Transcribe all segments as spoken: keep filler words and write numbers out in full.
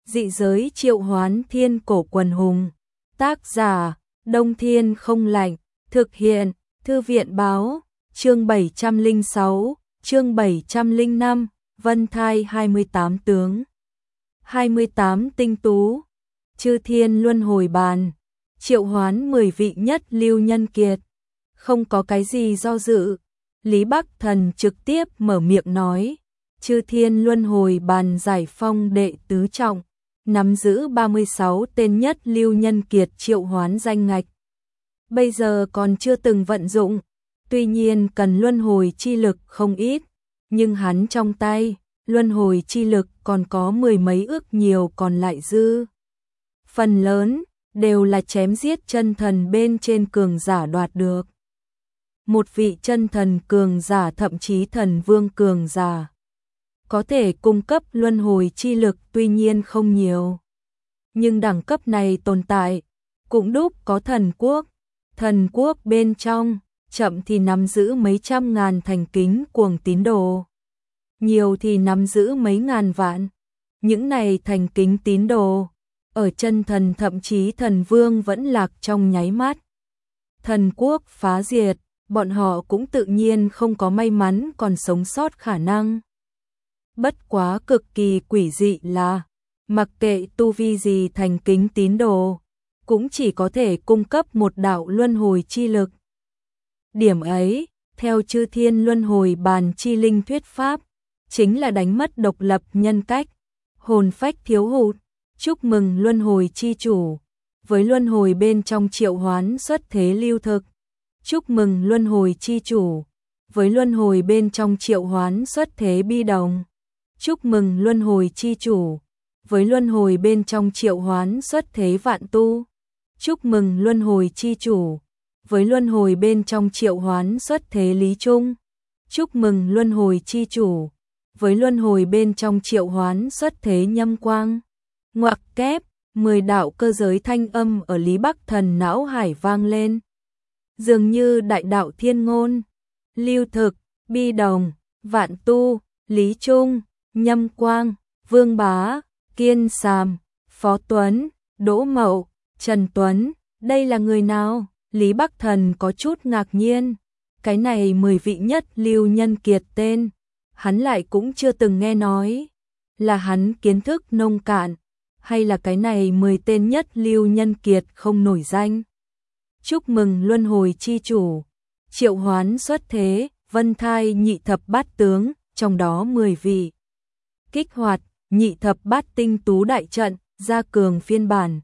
Dị giới triệu hoán thiên cổ quần hùng. Tác giả, Đông Thiên không lạnh. Thực hiện, Thư viện báo, chương bảy trăm lẻ sáu, chương bảy trăm lẻ năm, Vân Thai hai mươi tám tướng. hai mươi tám tinh tú, Chư Thiên Luân Hồi Bàn, triệu hoán mười vị nhất lưu nhân kiệt. Không có cái gì do dự, Lý Bắc Thần trực tiếp mở miệng nói, Chư Thiên Luân Hồi Bàn giải phong đệ tứ trọng, nắm giữ ba mươi sáu tên nhất lưu nhân kiệt triệu hoán danh ngạch. Bây giờ còn chưa từng vận dụng, tuy nhiên cần luân hồi chi lực không ít, nhưng hắn trong tay, luân hồi chi lực còn có mười mấy ước nhiều còn lại dư. Phần lớn, đều là chém giết chân thần bên trên cường giả đoạt được. Một vị chân thần cường giả thậm chí thần vương cường giả, có thể cung cấp luân hồi chi lực tuy nhiên không nhiều. Nhưng đẳng cấp này tồn tại, cũng đúc có thần quốc. Thần quốc bên trong, chậm thì nắm giữ mấy trăm ngàn thành kính cuồng tín đồ. Nhiều thì nắm giữ mấy ngàn vạn. Những này thành kính tín đồ, ở chân thần thậm chí thần vương vẫn lạc trong nháy mắt. Thần quốc phá diệt, bọn họ cũng tự nhiên không có may mắn còn sống sót khả năng. Bất quá cực kỳ quỷ dị là, mặc kệ tu vi gì thành kính tín đồ, cũng chỉ có thể cung cấp một đạo luân hồi chi lực. Điểm ấy, theo Chư Thiên Luân Hồi Bàn chi linh thuyết pháp, chính là đánh mất độc lập nhân cách, hồn phách thiếu hụt. Chúc mừng luân hồi chi chủ, với luân hồi bên trong triệu hoán xuất thế lưu thực. Chúc mừng luân hồi chi chủ, với luân hồi bên trong triệu hoán xuất thế bi đồng. Chúc mừng luân hồi chi chủ, với luân hồi bên trong triệu hoán xuất thế vạn tu. Chúc mừng luân hồi chi chủ, với luân hồi bên trong triệu hoán xuất thế lý trung. Chúc mừng luân hồi chi chủ, với luân hồi bên trong triệu hoán xuất thế nhâm quang. Ngoặc kép, mười đạo cơ giới thanh âm ở Lý Bắc Thần não hải vang lên. Dường như đại đạo thiên ngôn, lưu thực, bi đồng, vạn tu, lý trung, nhâm quang, vương bá, kiên sàm, phó tuấn, đỗ mậu, Trần Tuấn, đây là người nào? Lý Bắc Thần có chút ngạc nhiên, cái này mười vị nhất lưu nhân kiệt tên, hắn lại cũng chưa từng nghe nói, là hắn kiến thức nông cạn, hay là cái này mười tên nhất lưu nhân kiệt không nổi danh. Chúc mừng luân hồi chi chủ, triệu hoán xuất thế, Vân Thai nhị thập bát tướng, trong đó mười vị. Kích hoạt, nhị thập bát tinh tú đại trận, gia cường phiên bản.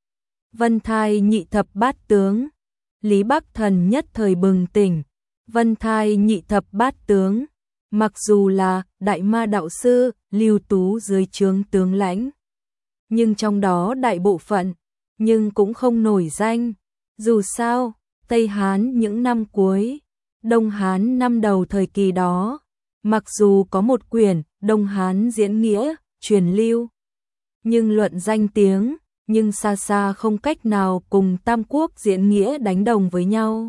Vân Thai nhị thập bát tướng, Lý Bắc Thần nhất thời bừng tỉnh. Vân Thai nhị thập bát tướng, mặc dù là đại ma đạo sư, lưu tú dưới trướng tướng lãnh, nhưng trong đó đại bộ phận, nhưng cũng không nổi danh. Dù sao, Tây Hán những năm cuối, Đông Hán năm đầu thời kỳ đó, mặc dù có một quyển Đông Hán diễn nghĩa, truyền lưu, nhưng luận danh tiếng, nhưng xa xa không cách nào cùng Tam Quốc diễn nghĩa đánh đồng với nhau.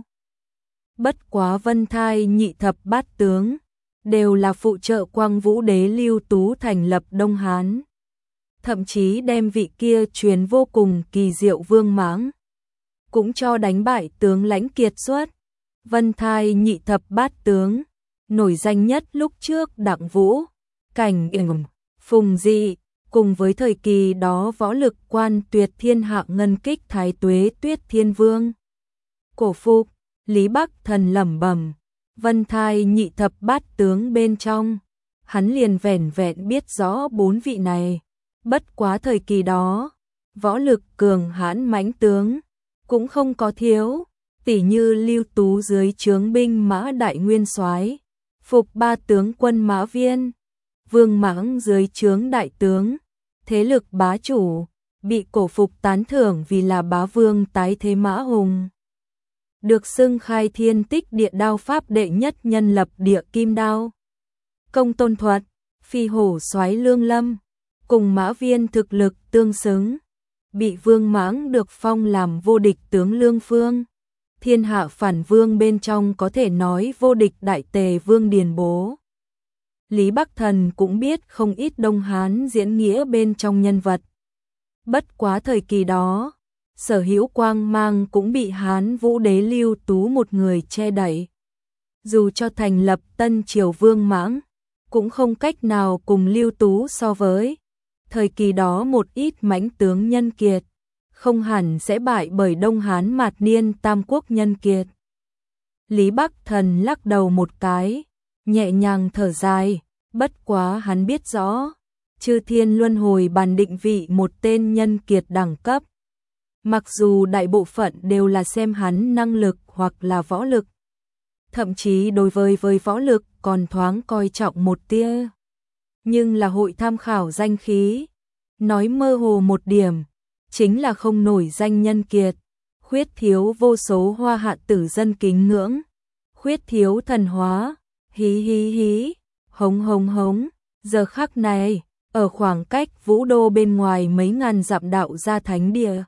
Bất quá Vân Thai nhị thập bát tướng, đều là phụ trợ Quang Vũ Đế Lưu Tú thành lập Đông Hán. Thậm chí đem vị kia truyền vô cùng kỳ diệu Vương Mãng, cũng cho đánh bại tướng lãnh kiệt xuất. Vân Thai nhị thập bát tướng, nổi danh nhất lúc trước Đặng Vũ, Cảnh Ừm, Phùng Dị, cùng với thời kỳ đó võ lực quan tuyệt thiên hạ ngân kích Thái Tuế Tuyết Thiên Vương. Cổ phục, Lý Bắc Thần lẩm bẩm, Vân Thai nhị thập bát tướng bên trong, hắn liền vẻn vẹn biết rõ bốn vị này. Bất quá thời kỳ đó, võ lực cường hãn mãnh tướng, cũng không có thiếu, tỉ như Lưu Tú dưới trướng binh mã đại nguyên soái, phục ba tướng quân Mã Viên, Vương Mãng dưới trướng đại tướng, thế lực bá chủ, bị cổ phục tán thưởng vì là bá vương tái thế Mã Hùng. Được xưng khai thiên tích địa đao pháp đệ nhất nhân lập địa kim đao. Công Tôn Thuật, phi hổ soái Lương Lâm, cùng Mã Viên thực lực tương xứng, bị Vương Mãng được phong làm vô địch tướng Lương Phương. Thiên hạ phản vương bên trong có thể nói vô địch đại tề Vương Điền Bố. Lý Bắc Thần cũng biết không ít Đông Hán diễn nghĩa bên trong nhân vật, Bất quá thời kỳ đó, sở hữu quang mang cũng bị Hán Vũ đế Lưu Tú một người che đậy. Dù cho thành lập Tân Triều Vương Mãng, cũng không cách nào cùng Lưu Tú so với. Thời kỳ đó một ít mãnh tướng nhân kiệt, không hẳn sẽ bại bởi Đông Hán mạt niên tam quốc nhân kiệt. Lý Bắc Thần lắc đầu một cái, nhẹ nhàng thở dài, bất quá hắn biết rõ, Chư Thiên Luân Hồi bàn định vị một tên nhân kiệt đẳng cấp. Mặc dù đại bộ phận đều là xem hắn năng lực hoặc là võ lực, thậm chí đối với với võ lực còn thoáng coi trọng một tia. Nhưng là hội tham khảo danh khí, nói mơ hồ một điểm, chính là không nổi danh nhân kiệt, khuyết thiếu vô số hoa hạ tử dân kính ngưỡng, khuyết thiếu thần hóa, hí hí hí, hống hống hống. Giờ khắc này, ở khoảng cách Vũ Đô bên ngoài mấy ngàn dặm đạo gia thánh địa,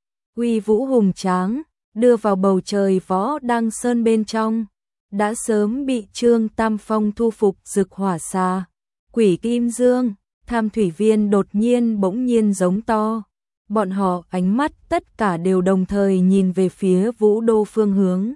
uy vũ hùng tráng, đưa vào bầu trời Võ Đăng Sơn bên trong, đã sớm bị Trương Tam Phong thu phục Dực Hỏa Xà, Quỷ Kim Dương, Tham Thủy Viên đột nhiên bỗng nhiên giống to. Bọn họ ánh mắt tất cả đều đồng thời nhìn về phía Vũ Đô phương hướng.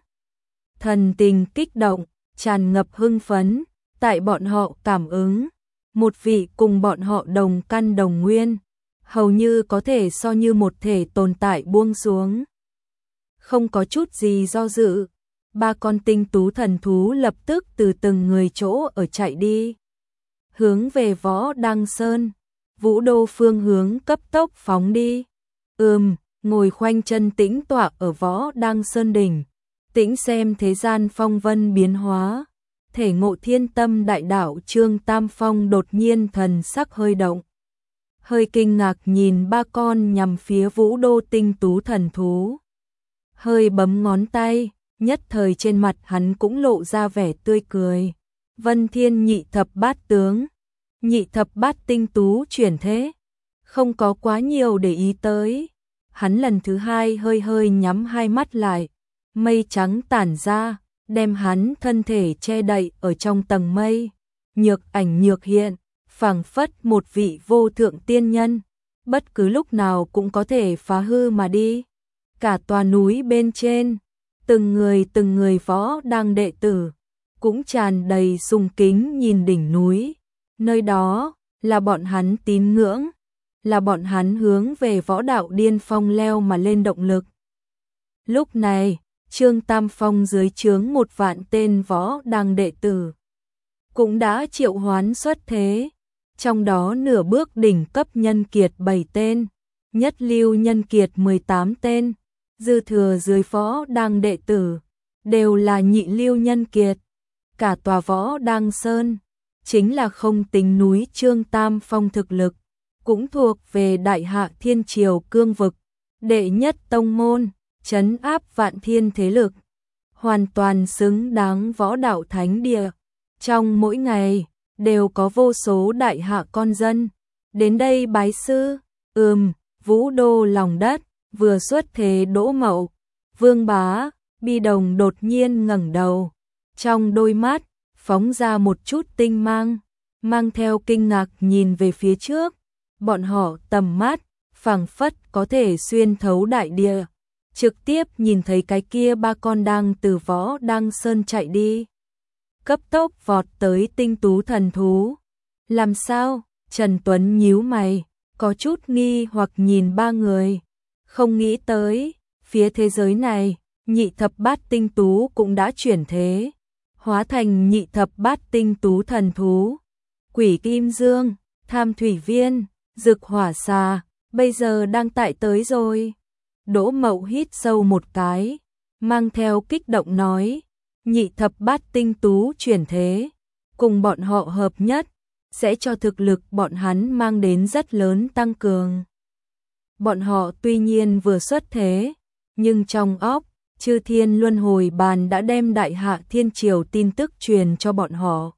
Thần tình kích động, tràn ngập hưng phấn, tại bọn họ cảm ứng, một vị cùng bọn họ đồng căn đồng nguyên, hầu như có thể so như một thể tồn tại buông xuống. Không có chút gì do dự, ba con tinh tú thần thú lập tức từ từng người chỗ ở chạy đi, hướng về Võ Đăng Sơn, Vũ Đô phương hướng cấp tốc phóng đi. Ừm, ngồi khoanh chân tĩnh tọa ở Võ Đăng Sơn đỉnh, tĩnh xem thế gian phong vân biến hóa, thể ngộ thiên tâm đại đạo. Trương Tam Phong đột nhiên thần sắc hơi động, hơi kinh ngạc nhìn ba con nhằm phía Vũ Đô tinh tú thần thú, hơi bấm ngón tay, nhất thời trên mặt hắn cũng lộ ra vẻ tươi cười. Vân Thiên nhị thập bát tướng, nhị thập bát tinh tú chuyển thế, không có quá nhiều để ý tới. Hắn lần thứ hai hơi hơi nhắm hai mắt lại, mây trắng tản ra, đem hắn thân thể che đậy ở trong tầng mây, nhược ảnh nhược hiện, phảng phất một vị vô thượng tiên nhân, bất cứ lúc nào cũng có thể phá hư mà đi. Cả tòa núi bên trên, từng người từng người Võ Đăng đệ tử, cũng tràn đầy sùng kính nhìn đỉnh núi, nơi đó là bọn hắn tín ngưỡng, là bọn hắn hướng về võ đạo điên phong leo mà lên động lực. Lúc này, Trương Tam Phong dưới trướng một vạn tên Võ Đăng đệ tử, cũng đã triệu hoán xuất thế, trong đó nửa bước đỉnh cấp nhân kiệt bảy tên, nhất lưu nhân kiệt mười tám tên, dư thừa dưới Võ Đăng đệ tử, đều là nhị lưu nhân kiệt. Cả tòa Võ Đăng Sơn, chính là không tính núi Trương Tam Phong thực lực, cũng thuộc về Đại Hạ Thiên Triều cương vực, đệ nhất tông môn, trấn áp vạn thiên thế lực, hoàn toàn xứng đáng võ đạo thánh địa. Trong mỗi ngày, đều có vô số Đại Hạ con dân đến đây bái sư. Ừm, Vũ Đô lòng đất, vừa xuất thế Đỗ Mậu, Vương Bá, Bi Đồng đột nhiên ngẩng đầu, trong đôi mắt phóng ra một chút tinh mang, mang theo kinh ngạc nhìn về phía trước. Bọn họ tầm mắt phảng phất có thể xuyên thấu đại địa, trực tiếp nhìn thấy cái kia ba con đang từ Võ Đăng Sơn chạy đi, cấp tốc vọt tới tinh tú thần thú. Làm sao? Trần Tuấn nhíu mày, có chút nghi hoặc nhìn ba người, không nghĩ tới, phía thế giới này, nhị thập bát tinh tú cũng đã chuyển thế, hóa thành nhị thập bát tinh tú thần thú. Quỷ Kim Dương, Tham Thủy Viên, Dực Hỏa Xà, bây giờ đang tại tới rồi. Đỗ Mậu hít sâu một cái, mang theo kích động nói, nhị thập bát tinh tú chuyển thế, cùng bọn họ hợp nhất, sẽ cho thực lực bọn hắn mang đến rất lớn tăng cường. Bọn họ tuy nhiên vừa xuất thế, nhưng trong óc, Chư Thiên Luân Hồi Bàn đã đem Đại Hạ Thiên Triều tin tức truyền cho bọn họ.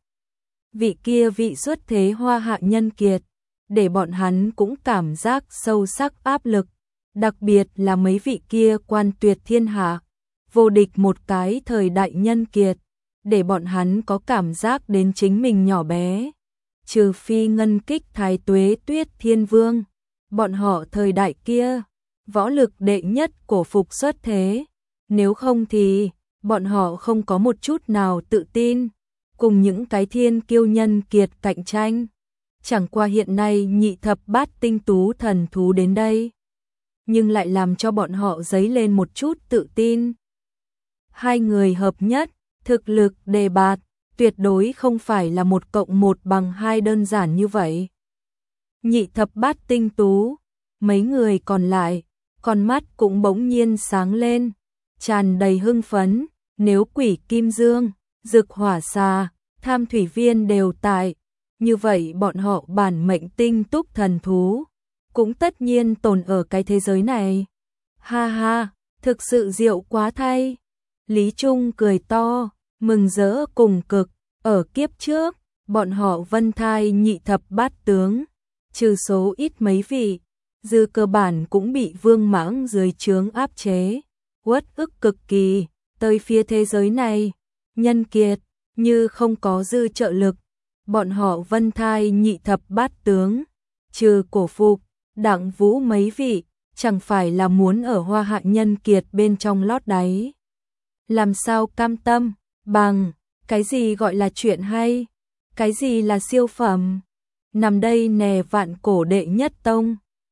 Vị kia vị xuất thế hoa hạ nhân kiệt, để bọn hắn cũng cảm giác sâu sắc áp lực, đặc biệt là mấy vị kia quan tuyệt thiên hạ, vô địch một cái thời đại nhân kiệt, để bọn hắn có cảm giác đến chính mình nhỏ bé. Trừ phi ngân kích Thái Tuế Tuyết Thiên Vương, bọn họ thời đại kia, võ lực đệ nhất cổ phục xuất thế, nếu không thì bọn họ không có một chút nào tự tin, cùng những cái thiên kiêu nhân kiệt cạnh tranh. Chẳng qua hiện nay nhị thập bát tinh tú thần thú đến đây, nhưng lại làm cho bọn họ dấy lên một chút tự tin. Hai người hợp nhất, thực lực đề bạt, tuyệt đối không phải là một cộng một bằng hai đơn giản như vậy. Nhị thập bát tinh tú, mấy người còn lại, con mắt cũng bỗng nhiên sáng lên, tràn đầy hưng phấn, nếu Quỷ Kim Dương, Dực Hỏa Xà, Tham Thủy Viên đều tại, như vậy bọn họ bản mệnh tinh túc thần thú, cũng tất nhiên tồn ở cái thế giới này. Ha ha, thực sự diệu quá thay. Lý Trung cười to, mừng rỡ cùng cực, ở kiếp trước, bọn họ Vân Thai nhị thập bát tướng, trừ số ít mấy vị, dư cơ bản cũng bị Vương Mãng dưới trướng áp chế, uất ức cực kỳ, tới phía thế giới này, nhân kiệt, như không có dư trợ lực, bọn họ Vân Thai nhị thập bát tướng, trừ cổ phục, Đặng Vũ mấy vị, chẳng phải là muốn ở hoa hạ nhân kiệt bên trong lót đáy. Làm sao cam tâm, bằng, cái gì gọi là chuyện hay, cái gì là siêu phẩm, nằm đây nè vạn cổ đệ nhất tông.